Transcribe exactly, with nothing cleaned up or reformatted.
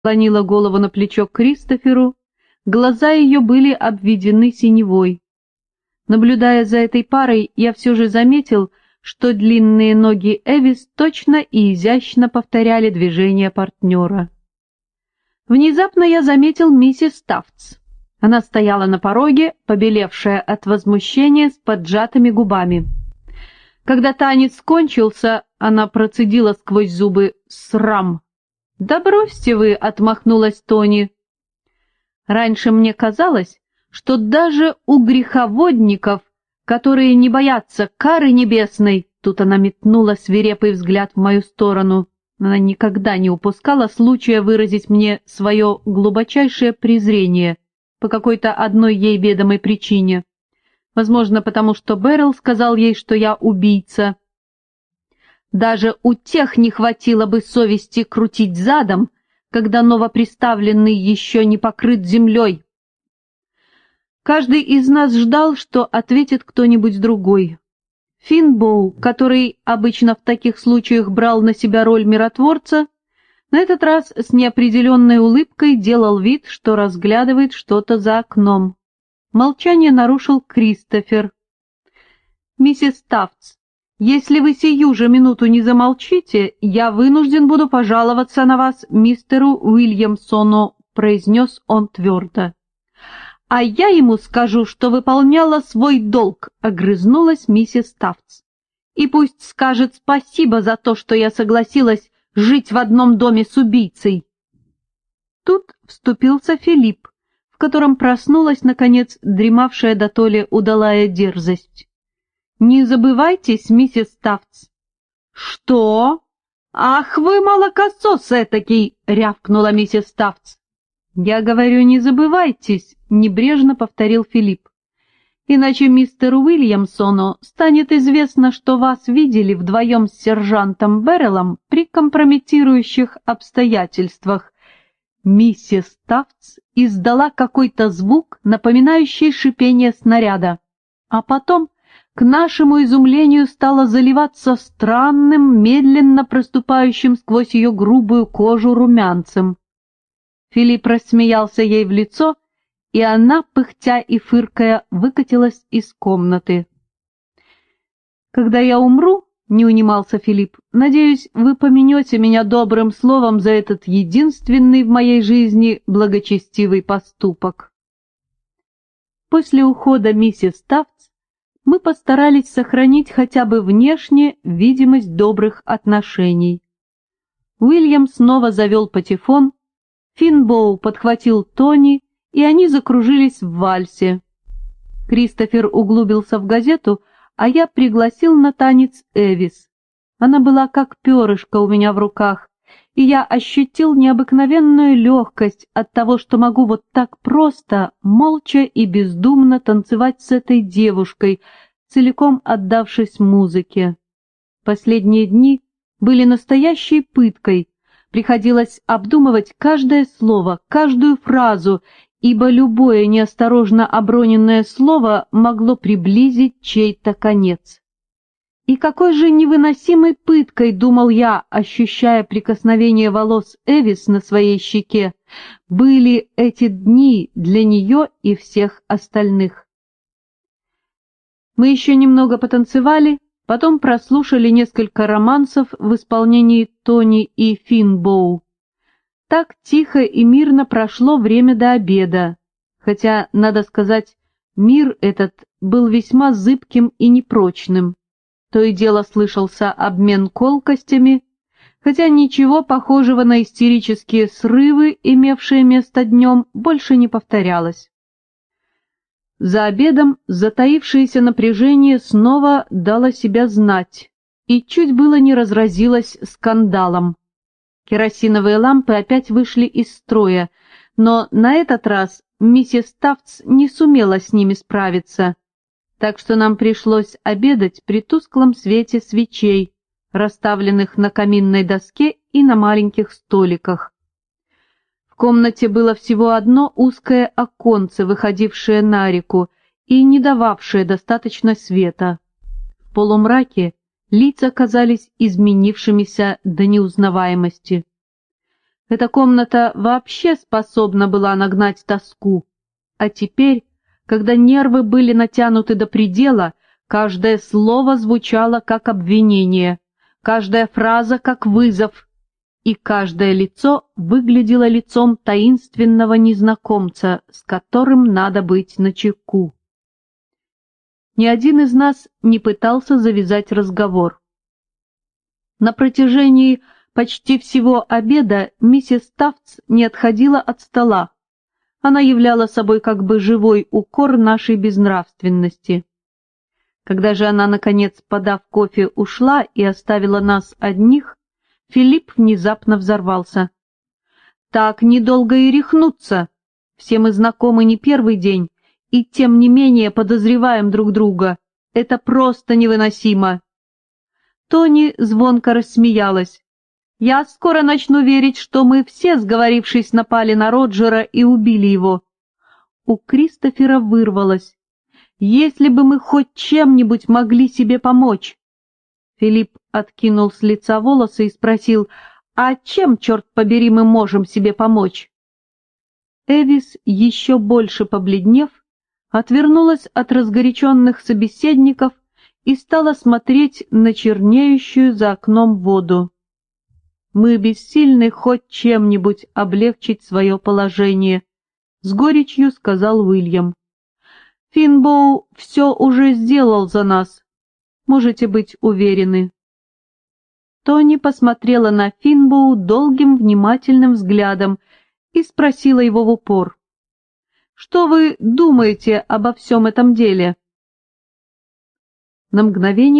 склонила голову на плечо к Кристоферу, глаза ее были обведены синевой. Наблюдая за этой парой, я все же заметил, что длинные ноги Эвис точно и изящно повторяли движения партнера. Внезапно я заметил миссис Тафтс. Она стояла на пороге, побелевшая от возмущения, с поджатыми губами. Когда танец кончился, она процедила сквозь зубы: «Срам!» «Да бросьте вы!» — отмахнулась Тони. Раньше мне казалось, что даже у греховодников, которые не боятся кары небесной, тут она метнула свирепый взгляд в мою сторону, она никогда не упускала случая выразить мне свое глубочайшее презрение по какой-то одной ей ведомой причине. Возможно, потому что Беррилл сказал ей, что я убийца. Даже у тех не хватило бы совести крутить задом, когда новоприставленный еще не покрыт землей. Каждый из нас ждал, что ответит кто-нибудь другой. Финбоу, который обычно в таких случаях брал на себя роль миротворца, на этот раз с неопределенной улыбкой делал вид, что разглядывает что-то за окном. Молчание нарушил Кристофер. «Миссис Тафтс, если вы сию же минуту не замолчите, я вынужден буду пожаловаться на вас мистеру Уильямсону», — произнес он твердо. «А я ему скажу, что выполняла свой долг», — огрызнулась миссис Тафтс. «И пусть скажет спасибо за то, что я согласилась жить в одном доме с убийцей». Тут вступился Филипп, в котором проснулась, наконец, дремавшая дотоле удалая дерзость. «Не забывайтесь, миссис Тафтс». «Что? Ах вы молокосос этакий!» — рявкнула миссис Тафтс. «Я говорю, не забывайтесь», — небрежно повторил Филипп. «Иначе мистеру Уильямсону станет известно, что вас видели вдвоем с сержантом Берреллом при компрометирующих обстоятельствах». Миссис Тафтс издала какой-то звук, напоминающий шипение снаряда, а потом, к нашему изумлению, стала заливаться странным, медленно проступающим сквозь ее грубую кожу румянцем. Филипп рассмеялся ей в лицо, и она, пыхтя и фыркая, выкатилась из комнаты. «Когда я умру, — не унимался Филипп, — надеюсь, вы помянете меня добрым словом за этот единственный в моей жизни благочестивый поступок». После ухода миссис Тафтс мы постарались сохранить хотя бы внешне видимость добрых отношений. Уильям снова завел патефон, Финбоу подхватил Тони, и они закружились в вальсе. Кристофер углубился в газету, а я пригласил на танец Эвис. Она была как перышко у меня в руках, и я ощутил необыкновенную легкость от того, что могу вот так просто, молча и бездумно танцевать с этой девушкой, целиком отдавшись музыке. Последние дни были настоящей пыткой. Приходилось обдумывать каждое слово, каждую фразу, ибо любое неосторожно оброненное слово могло приблизить чей-то конец. И какой же невыносимой пыткой, думал я, ощущая прикосновение волос Эвис на своей щеке, были эти дни для нее и всех остальных. Мы еще немного потанцевали, потом прослушали несколько романсов в исполнении Тони и Финбоу. Так тихо и мирно прошло время до обеда, хотя, надо сказать, мир этот был весьма зыбким и непрочным. То и дело слышался обмен колкостями, хотя ничего похожего на истерические срывы, имевшие место днем, больше не повторялось. За обедом затаившееся напряжение снова дало себя знать и чуть было не разразилось скандалом. Керосиновые лампы опять вышли из строя, но на этот раз миссис Тафтс не сумела с ними справиться, так что нам пришлось обедать при тусклом свете свечей, расставленных на каминной доске и на маленьких столиках. В комнате было всего одно узкое оконце, выходившее на реку и не дававшее достаточно света. В полумраке лица казались изменившимися до неузнаваемости. Эта комната вообще способна была нагнать тоску, а теперь, когда нервы были натянуты до предела, каждое слово звучало как обвинение, каждая фраза как вызов, и каждое лицо выглядело лицом таинственного незнакомца, с которым надо быть начеку. Ни один из нас не пытался завязать разговор. На протяжении почти всего обеда миссис Тафтс не отходила от стола. Она являла собой как бы живой укор нашей безнравственности. Когда же она, наконец, подав кофе, ушла и оставила нас одних, Филипп внезапно взорвался. «Так недолго и рехнуться. Все мы знакомы не первый день, и тем не менее подозреваем друг друга. Это просто невыносимо!» Тони звонко рассмеялась. «Я скоро начну верить, что мы все, сговорившись, напали на Роджера и убили его». У Кристофера вырвалось. «Если бы мы хоть чем-нибудь могли себе помочь». Филипп откинул с лица волосы и спросил: «А чем, черт побери, мы можем себе помочь?» Эвис, еще больше побледнев, отвернулась от разгоряченных собеседников и стала смотреть на чернеющую за окном воду. «Мы бессильны хоть чем-нибудь облегчить свое положение», — с горечью сказал Уильям. «Финбоу все уже сделал за нас. Можете быть уверены». Тони посмотрела на Финбоу долгим внимательным взглядом и спросила его в упор: «Что вы думаете обо всем этом деле?» На мгновение